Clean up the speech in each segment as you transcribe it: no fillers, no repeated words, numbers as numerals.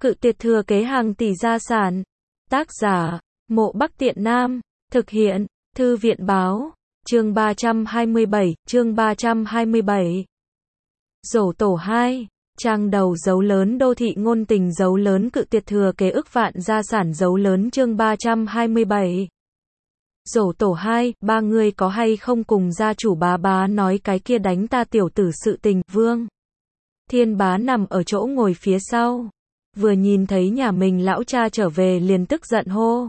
Cự tuyệt thừa kế hàng tỷ gia sản. Tác giả, Mộ Bắc Tiện Nam. Thực hiện, Thư viện Báo. Chương 327. Dỗ tổ 2. Trang đầu dấu lớn đô thị ngôn tình dấu lớn cự tuyệt thừa kế ức vạn gia sản dấu lớn chương 327. Dỗ tổ 2, ba người có hay không cùng gia chủ bá nói cái kia đánh ta tiểu tử sự tình, Vương Thiên Bá nằm ở chỗ ngồi phía sau. Vừa nhìn thấy nhà mình lão cha trở về liền tức giận hô.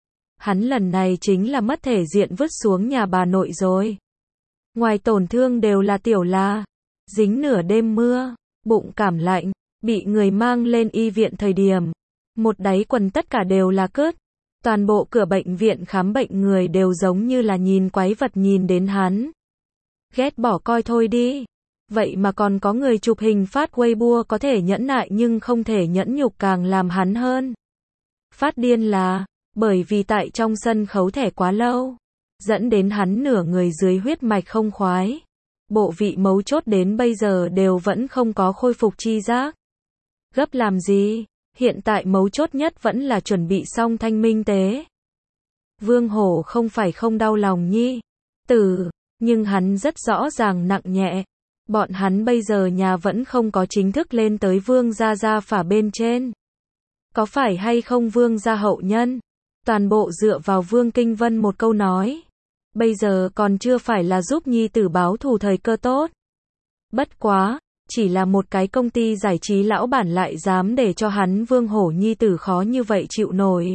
Hắn lần này chính là mất thể diện vứt xuống nhà bà nội rồi. Ngoài tổn thương đều là tiểu là dính nửa đêm mưa, bụng cảm lạnh, bị người mang lên y viện thời điểm. Một đáy quần tất cả đều là cớt. Toàn bộ cửa bệnh viện khám bệnh người đều giống như là nhìn quái vật nhìn đến hắn. Ghét bỏ coi thôi đi. Vậy mà còn có người chụp hình phát Weibo có thể nhẫn nại nhưng không thể nhẫn nhục càng làm hắn hơn. Phát điên là, bởi vì tại trong sân khấu thẻ quá lâu, dẫn đến hắn nửa người dưới huyết mạch không khoái. Bộ vị mấu chốt đến bây giờ đều vẫn không có khôi phục chi giác. Gấp làm gì, hiện tại mấu chốt nhất vẫn là chuẩn bị xong thanh minh tế. Vương Hổ không phải không đau lòng nhi tử, nhưng hắn rất rõ ràng nặng nhẹ. Bọn hắn bây giờ nhà vẫn không có chính thức lên tới Vương gia phả bên trên. Có phải hay không Vương gia hậu nhân? Toàn bộ dựa vào Vương Kinh Vân một câu nói. Bây giờ còn chưa phải là giúp nhi tử báo thù thời cơ tốt. Bất quá, chỉ là một cái công ty giải trí lão bản lại dám để cho hắn Vương Hổ nhi tử khó như vậy chịu nổi.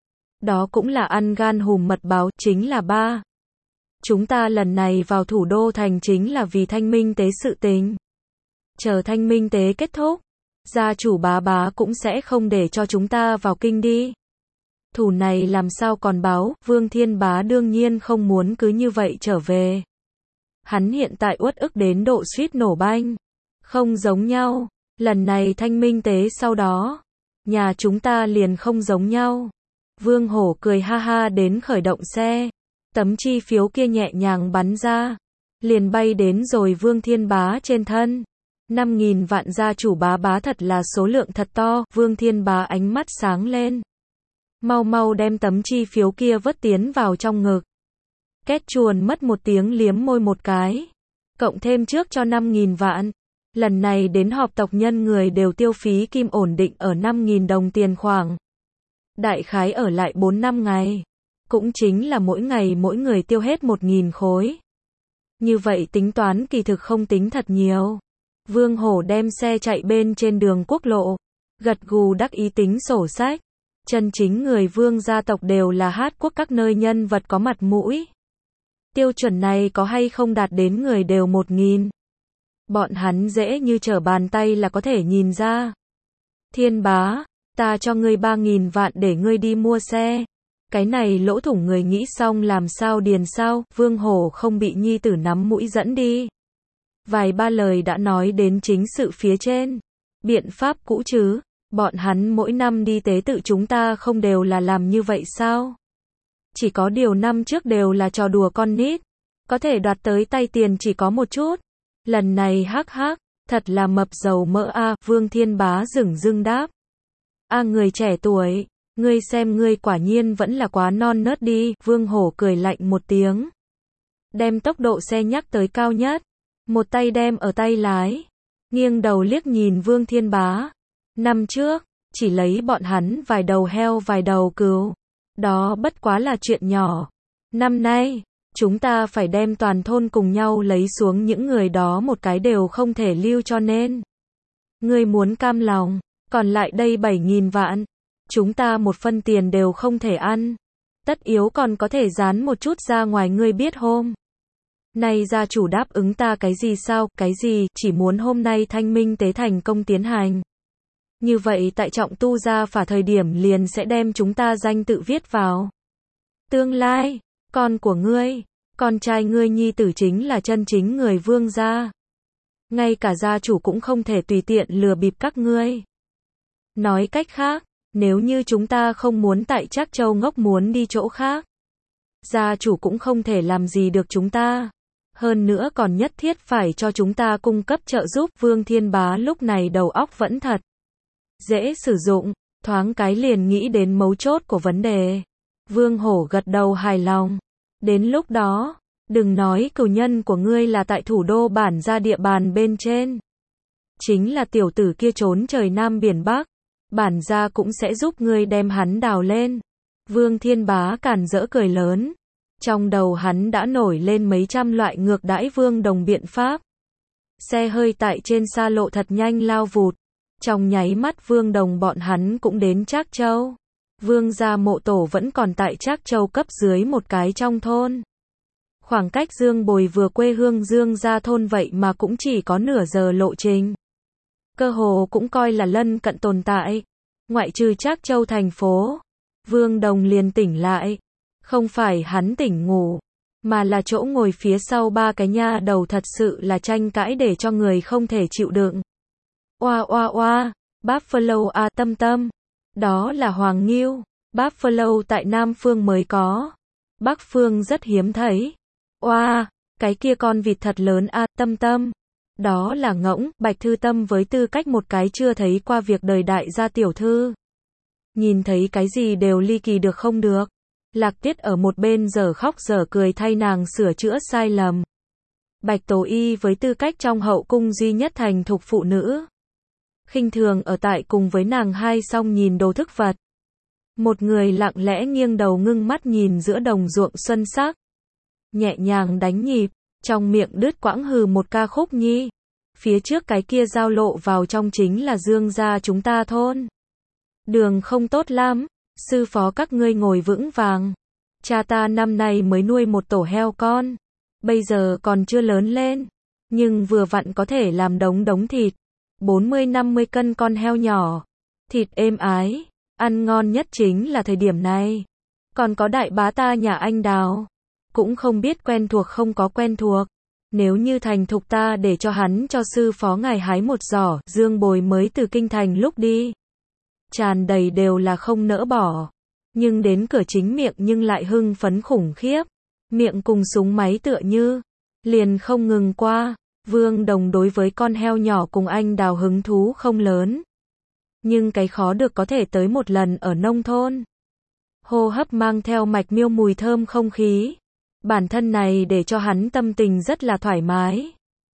Đó cũng là ăn gan hùm mật báo, chính là ba. Chúng ta lần này vào thủ đô thành chính là vì thanh minh tế sự tình. Chờ thanh minh tế kết thúc, gia chủ bá cũng sẽ không để cho chúng ta vào kinh đi. Thủ này làm sao còn báo, Vương Thiên Bá đương nhiên không muốn cứ như vậy trở về. Hắn hiện tại uất ức đến độ suýt nổ banh. Không giống nhau, lần này thanh minh tế sau đó, nhà chúng ta liền không giống nhau. Vương Hổ cười ha ha đến khởi động xe. Tấm chi phiếu kia nhẹ nhàng bắn ra, liền bay đến rồi Vương Thiên Bá trên thân. 5.000 vạn gia chủ bá thật là số lượng thật to, Vương Thiên Bá ánh mắt sáng lên. Mau đem tấm chi phiếu kia vớt tiến vào trong ngực. Két chuồn mất một tiếng liếm môi một cái. Cộng thêm trước cho 5.000 vạn. Lần này đến họp tộc nhân người đều tiêu phí kim ổn định ở 5.000 đồng tiền khoảng. Đại khái ở lại 4-5 ngày. Cũng chính là mỗi ngày mỗi người tiêu hết 1.000 khối. Như vậy tính toán kỳ thực không tính thật nhiều. Vương Hổ đem xe chạy bên trên đường quốc lộ. Gật gù đắc ý tính sổ sách. Chân chính người Vương gia tộc đều là hát quốc các nơi nhân vật có mặt mũi. Tiêu chuẩn này có hay không đạt đến người đều 1.000. Bọn hắn dễ như trở bàn tay là có thể nhìn ra. Thiên Bá, ta cho ngươi 3.000 vạn để ngươi đi mua xe. Cái này lỗ thủng người nghĩ xong làm sao điền sao, Vương Hổ không bị nhi tử nắm mũi dẫn đi. Vài ba lời đã nói đến chính sự phía trên. Biện pháp cũ chứ, bọn hắn mỗi năm đi tế tự chúng ta không đều là làm như vậy sao? Chỉ có điều năm trước đều là trò đùa con nít. Có thể đoạt tới tay tiền chỉ có một chút. Lần này hắc, thật là mập dầu mỡ a, Vương Thiên Bá dửng đáp. A người trẻ tuổi. Ngươi xem ngươi quả nhiên vẫn là quá non nớt đi, Vương Hổ cười lạnh một tiếng. Đem tốc độ xe nhắc tới cao nhất. Một tay đem ở tay lái. Nghiêng đầu liếc nhìn Vương Thiên Bá. Năm trước, chỉ lấy bọn hắn vài đầu heo vài đầu cừu. Đó bất quá là chuyện nhỏ. Năm nay, chúng ta phải đem toàn thôn cùng nhau lấy xuống những người đó một cái đều không thể lưu cho nên. Ngươi muốn cam lòng, còn lại đây 7.000 vạn. Chúng ta một phân tiền đều không thể ăn. Tất yếu còn có thể dán một chút ra ngoài ngươi biết hôm. Nay gia chủ đáp ứng ta cái gì sao, cái gì, chỉ muốn hôm nay thanh minh tế thành công tiến hành. Như vậy tại trọng tu gia phả thời điểm liền sẽ đem chúng ta danh tự viết vào. Tương lai, con của ngươi, con trai ngươi nhi tử chính là chân chính người Vương gia. Ngay cả gia chủ cũng không thể tùy tiện lừa bịp các ngươi. Nói cách khác, nếu như chúng ta không muốn tại Trác Châu ngốc muốn đi chỗ khác, gia chủ cũng không thể làm gì được chúng ta. Hơn nữa còn nhất thiết phải cho chúng ta cung cấp trợ giúp. Vương Thiên Bá lúc này đầu óc vẫn thật Dễ sử dụng, thoáng cái liền nghĩ đến mấu chốt của vấn đề. Vương Hổ gật đầu hài lòng. Đến lúc đó, đừng nói cửu nhân của ngươi là tại thủ đô bản gia địa bàn bên trên. Chính là tiểu tử kia trốn trời Nam biển Bắc, bản gia cũng sẽ giúp ngươi đem hắn đào lên. Vương Thiên Bá càn rỡ cười lớn. Trong đầu hắn đã nổi lên mấy trăm loại ngược đãi Vương Đồng biện pháp. Xe hơi tại trên xa lộ thật nhanh lao vụt. Trong nháy mắt Vương Đồng bọn hắn cũng đến Trác Châu. Vương gia mộ tổ vẫn còn tại Trác Châu cấp dưới một cái trong thôn. Khoảng cách Dương Bồi vừa quê hương Dương gia thôn vậy mà cũng chỉ có nửa giờ lộ trình. Cơ hồ cũng coi là lân cận tồn tại. Ngoại trừ Trác Châu thành phố, Vương Đồng liền tỉnh lại. Không phải hắn tỉnh ngủ, mà là chỗ ngồi phía sau ba cái nha đầu thật sự là tranh cãi để cho người không thể chịu đựng. Oa oa oa, Buffalo a Tâm Tâm. Đó là Hoàng Ngưu, Buffalo tại Nam Phương mới có. Bắc Phương rất hiếm thấy. Oa, cái kia con vịt thật lớn a Tâm Tâm. Đó là Ngỗng, Bạch Thư Tâm với tư cách một cái chưa thấy qua việc đời đại gia tiểu thư. Nhìn thấy cái gì đều ly kỳ được không được. Lạc Tiết ở một bên giờ khóc giờ cười thay nàng sửa chữa sai lầm. Bạch Tố Y với tư cách trong hậu cung duy nhất thành thục phụ nữ. Khinh thường ở tại cùng với nàng hai song nhìn đồ thức vật. Một người lặng lẽ nghiêng đầu ngưng mắt nhìn giữa đồng ruộng xuân sắc. Nhẹ nhàng đánh nhịp, trong miệng đứt quãng hừ một ca khúc nhi. Phía trước cái kia giao lộ vào trong chính là Dương gia chúng ta thôn. Đường không tốt lắm, sư phó các ngươi ngồi vững vàng. Cha ta năm nay mới nuôi một tổ heo con. Bây giờ còn chưa lớn lên, nhưng vừa vặn có thể làm đống thịt. 40-50 cân con heo nhỏ. Thịt êm ái, ăn ngon nhất chính là thời điểm này. Còn có đại bá ta nhà anh Đào. Cũng không biết quen thuộc không có quen thuộc. Nếu như thành thục ta để cho hắn cho sư phó ngài hái một giỏ. Dương Bồi mới từ kinh thành lúc đi. Tràn đầy đều là không nỡ bỏ. Nhưng đến cửa chính miệng nhưng lại hưng phấn khủng khiếp. Miệng cùng súng máy tựa như. Liền không ngừng qua. Vương Đồng đối với con heo nhỏ cùng anh Đào hứng thú không lớn. Nhưng cái khó được có thể tới một lần ở nông thôn. Hô hấp mang theo mạch miêu mùi thơm không khí. Bản thân này để cho hắn tâm tình rất là thoải mái.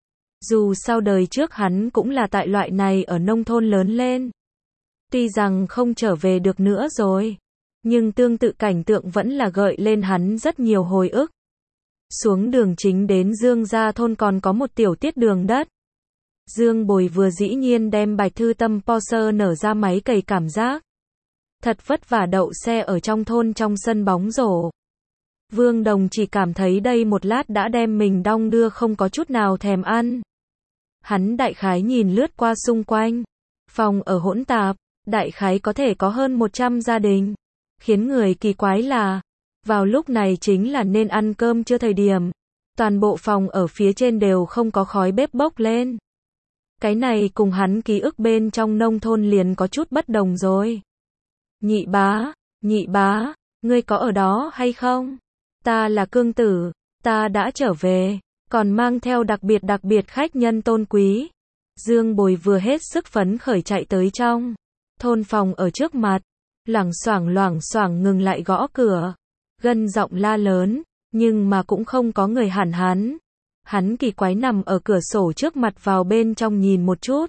Dù sau đời trước hắn cũng là tại loại này ở nông thôn lớn lên. Tuy rằng không trở về được nữa rồi. Nhưng tương tự cảnh tượng vẫn là gợi lên hắn rất nhiều hồi ức. Xuống đường chính đến Dương gia thôn còn có một tiểu tiết đường đất. Dương Bồi vừa dĩ nhiên đem Bạch Thư Tâm Porsche nở ra máy cày cảm giác. Thật vất vả đậu xe ở trong thôn trong sân bóng rổ. Vương Đồng chỉ cảm thấy đây một lát đã đem mình đong đưa không có chút nào thèm ăn. Hắn đại khái nhìn lướt qua xung quanh. Phòng ở hỗn tạp, đại khái có thể có hơn 100 gia đình. Khiến người kỳ quái là, vào lúc này chính là nên ăn cơm chưa thời điểm. Toàn bộ phòng ở phía trên đều không có khói bếp bốc lên. Cái này cùng hắn ký ức bên trong nông thôn liền có chút bất đồng rồi. Nhị bá, ngươi có ở đó hay không? Ta là Cương Tử, ta đã trở về, còn mang theo đặc biệt khách nhân tôn quý. Dương Bồi vừa hết sức phấn khởi chạy tới trong thôn phòng ở trước mặt, loảng xoảng ngừng lại gõ cửa, gân giọng la lớn, nhưng mà cũng không có người hẳn hắn. Hắn kỳ quái nằm ở cửa sổ trước mặt vào bên trong nhìn một chút.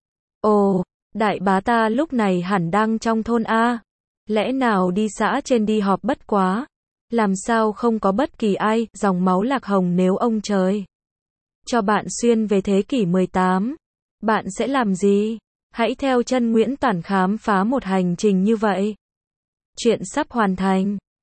Ồ, đại bá ta lúc này hẳn đang trong thôn A. Lẽ nào đi xã trên đi họp bất quá. Làm sao không có bất kỳ ai, dòng máu Lạc Hồng nếu ông trời cho bạn xuyên về thế kỷ 18. Bạn sẽ làm gì? Hãy theo chân Nguyễn Toản khám phá một hành trình như vậy. Chuyện sắp hoàn thành.